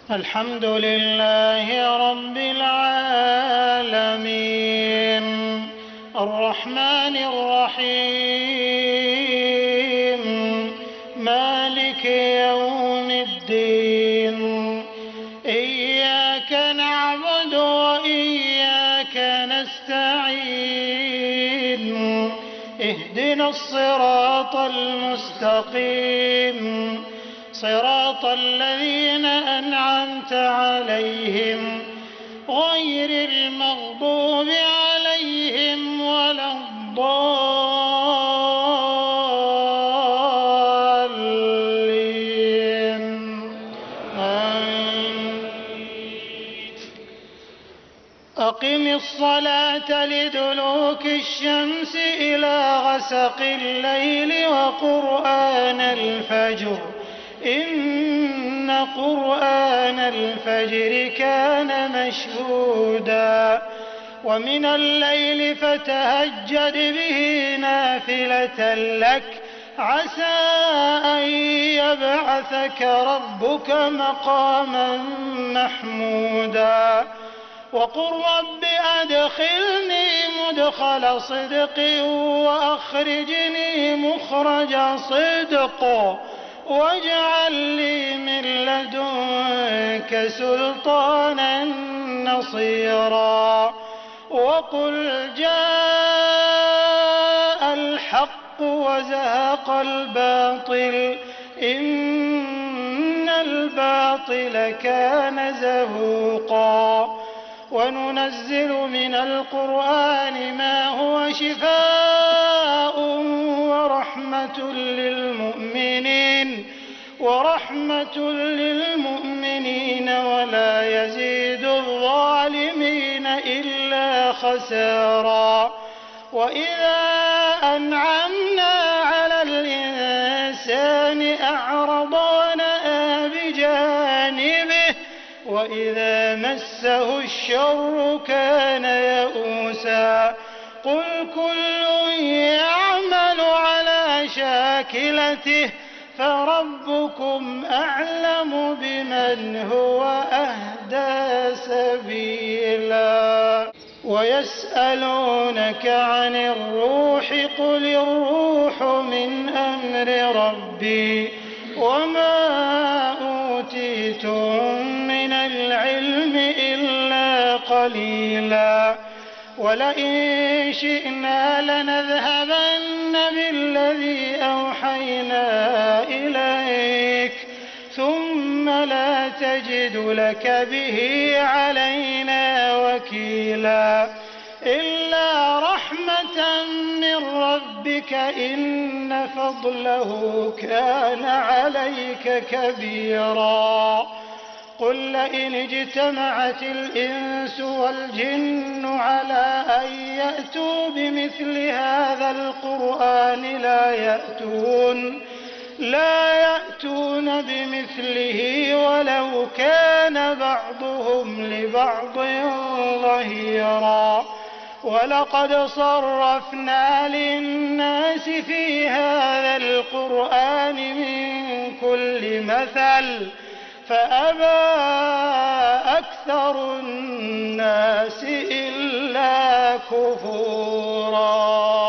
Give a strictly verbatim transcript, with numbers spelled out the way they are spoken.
الحمد لله رب العالمين الرحمن الرحيم مالك يوم الدين إياك نعبد وإياك نستعين اهدنا الصراط المستقيم صراط الذين أنعمت عليهم غير المغضوب عليهم ولا الضالين آمين. أقم الصلاة لدلوك الشمس إلى غسق الليل وقرآن الفجر إن قرآن الفجر كان مشهودا ومن الليل فتهجد به نافلة لك عسى أن يبعثك ربك مقاما محمودا وقل رب أدخلني مدخل صدق وأخرجني مخرج صدق واجعل لي من لدنك سلطانا نصيرا وقل جاء الحق وزهق الباطل إن الباطل كان زهوقا وننزل من القرآن ما هو شفاء ورحمة للمؤمنين ورحمة للمؤمنين ولا يزيد الظالمين إلا خسارا وإذا أنعمنا على الإنسان أعرض ونأى بجانبه وإذا مسه الشر كان يئوسا قل كل يعمل على شاكلته فربكم أعلم بمن هو أهدى سبيلا ويسألونك عن الروح قل الروح من أمر ربي وما أوتيتم من العلم إلا قليلا ولئن شئنا لنذهبن بالذي أوحينا إليك ثم لا تجد لك به علينا وكيلا إلا رحمة من ربك إن فضله كان عليك كبيرا قل لئن اجتمعت الإنس والجن على أن يأتوا بمثل هذا القرآن لا يأتون لا يأتون بمثله ولو كان بعضهم لبعض ظهيرا ولقد صرفنا للناس في هذا القرآن من كل مثل فأبى أكثر الناس إلا كفورا